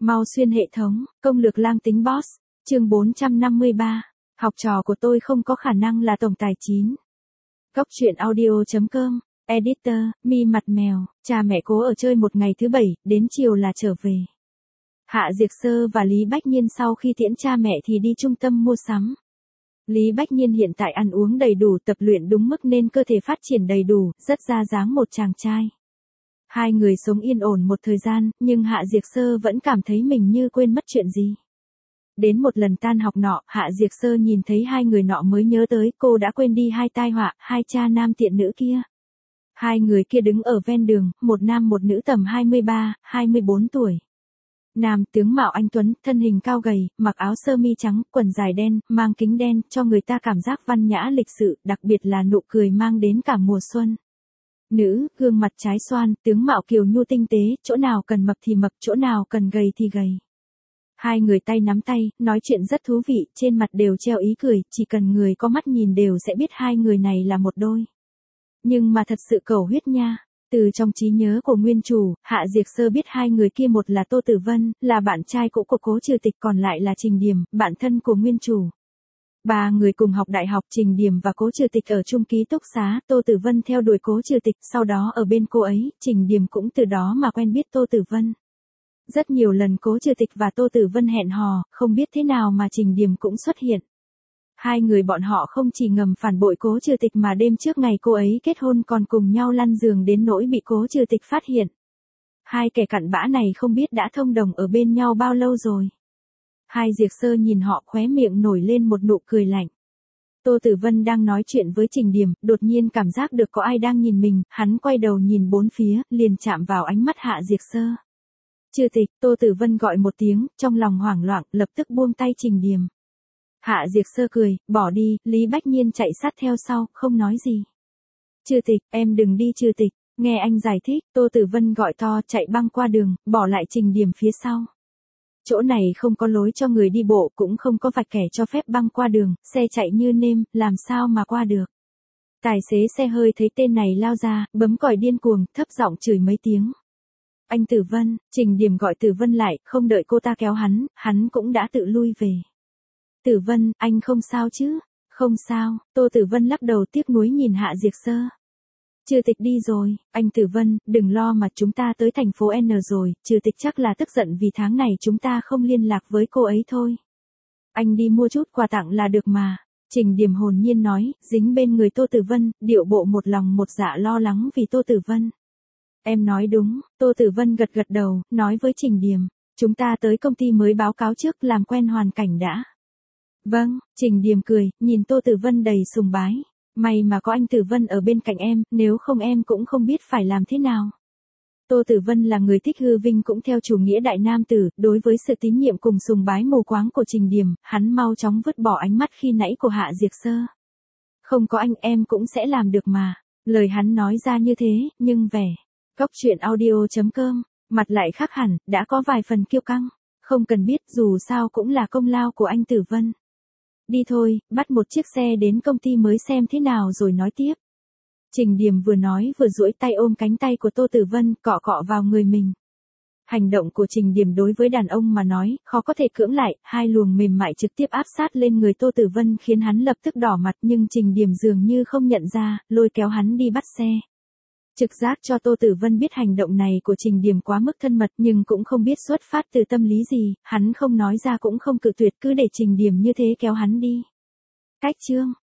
Mau xuyên hệ thống, công lược lang tính boss, chương 453. Học trò của tôi không có khả năng là tổng tài 9. Góc truyện audio.com, editor, mi mặt mèo, cha mẹ cố ở chơi một ngày thứ bảy, đến chiều là trở về. Hạ Diệc Sơ và Lý Bách Nhiên sau khi tiễn cha mẹ thì đi trung tâm mua sắm. Lý Bách Nhiên hiện tại ăn uống đầy đủ, tập luyện đúng mức nên cơ thể phát triển đầy đủ, rất ra dáng một chàng trai. Hai người sống yên ổn một thời gian, nhưng Hạ Diệc Sơ vẫn cảm thấy mình như quên mất chuyện gì. Đến một lần tan học nọ, Hạ Diệc Sơ nhìn thấy hai người nọ mới nhớ tới cô đã quên đi hai tai họa, hai cha nam tiện nữ kia. Hai người kia đứng ở ven đường, một nam một nữ tầm 23, 24 tuổi. Nam tướng mạo anh tuấn, thân hình cao gầy, mặc áo sơ mi trắng, quần dài đen, mang kính đen, cho người ta cảm giác văn nhã lịch sự, đặc biệt là nụ cười mang đến cả mùa xuân. Nữ, gương mặt trái xoan, tướng mạo kiều nhu tinh tế, chỗ nào cần mập thì mập, chỗ nào cần gầy thì gầy. Hai người tay nắm tay, nói chuyện rất thú vị, trên mặt đều treo ý cười, chỉ cần người có mắt nhìn đều sẽ biết hai người này là một đôi. Nhưng mà thật sự cầu huyết nha. Từ trong trí nhớ của nguyên chủ, Hạ Diệc Sơ biết hai người kia, một là Tô Tử Vân, là bạn trai cũ của Cố Trừ Tịch, còn lại là Trình Điềm, bạn thân của nguyên chủ. Ba người cùng học đại học, Trình Điềm và Cố Trừ Tịch ở chung ký túc xá, Tô Tử Vân theo đuổi Cố Trừ Tịch, sau đó ở bên cô ấy, Trình Điềm cũng từ đó mà quen biết Tô Tử Vân. Rất nhiều lần Cố Trừ Tịch và Tô Tử Vân hẹn hò, không biết thế nào mà Trình Điềm cũng xuất hiện. Hai người bọn họ không chỉ ngầm phản bội Cố Trừ Tịch mà đêm trước ngày cô ấy kết hôn còn cùng nhau lăn giường đến nỗi bị Cố Trừ Tịch phát hiện. Hai kẻ cặn bã này không biết đã thông đồng ở bên nhau bao lâu rồi. Hai Diệc Sơ nhìn họ, khóe miệng nổi lên một nụ cười lạnh. Tô Tử Vân đang nói chuyện với Trình Điềm, đột nhiên cảm giác được có ai đang nhìn mình, hắn quay đầu nhìn bốn phía, liền chạm vào ánh mắt Hạ Diệc Sơ. Trừ Tịch, Tô Tử Vân gọi một tiếng, trong lòng hoảng loạn, lập tức buông tay Trình Điềm. Hạ Diệc Sơ cười, bỏ đi, Lý Bách Nhiên chạy sát theo sau, không nói gì. Trừ Tịch, em đừng đi Trừ Tịch, nghe anh giải thích, Tô Tử Vân gọi to, chạy băng qua đường, bỏ lại Trình Điềm phía sau. Chỗ này không có lối cho người đi bộ, cũng không có vạch kẻ cho phép băng qua đường, xe chạy như nêm, làm sao mà qua được. Tài xế xe hơi thấy tên này lao ra, bấm còi điên cuồng, thấp giọng chửi mấy tiếng. Anh Tử Vân, Trình Điềm gọi Tử Vân lại, không đợi cô ta kéo hắn cũng đã tự lui về. Tử Vân, anh không sao chứ? Không sao, Tô Tử Vân lắc đầu tiếc nuối nhìn Hạ Diệc Sơ. Trừ Tịch đi rồi, anh Tử Vân, đừng lo mà chúng ta tới thành phố N rồi, Trừ Tịch chắc là tức giận vì tháng này chúng ta không liên lạc với cô ấy thôi. Anh đi mua chút quà tặng là được mà. Trình Điềm hồn nhiên nói, dính bên người Tô Tử Vân, điệu bộ một lòng một dạ lo lắng vì Tô Tử Vân. Em nói đúng, Tô Tử Vân gật gật đầu, nói với Trình Điềm, chúng ta tới công ty mới báo cáo trước làm quen hoàn cảnh đã. Vâng, Trình Điềm cười, nhìn Tô Tử Vân đầy sùng bái. May mà có anh Tử Vân ở bên cạnh em, nếu không em cũng không biết phải làm thế nào. Tô Tử Vân là người thích hư vinh cũng theo chủ nghĩa đại nam tử, đối với sự tín nhiệm cùng sùng bái mù quáng của Trình Điềm, hắn mau chóng vứt bỏ ánh mắt khi nãy của Hạ Diệc Sơ. Không có anh em cũng sẽ làm được mà. Lời hắn nói ra như thế, nhưng vẻ. Góc truyện audio.com, mặt lại khác hẳn, đã có vài phần kiêu căng. Không cần biết, dù sao cũng là công lao của anh Tử Vân. Đi thôi, bắt một chiếc xe đến công ty mới xem thế nào rồi nói tiếp. Trình Điềm vừa nói vừa duỗi tay ôm cánh tay của Tô Tử Vân, cọ cọ vào người mình. Hành động của Trình Điềm đối với đàn ông mà nói, khó có thể cưỡng lại, hai luồng mềm mại trực tiếp áp sát lên người Tô Tử Vân khiến hắn lập tức đỏ mặt, nhưng Trình Điềm dường như không nhận ra, lôi kéo hắn đi bắt xe. Trực giác cho Tô Tử Vân biết hành động này của Trình Điềm quá mức thân mật, nhưng cũng không biết xuất phát từ tâm lý gì, hắn không nói ra cũng không cự tuyệt, cứ để Trình Điềm như thế kéo hắn đi. Cách chương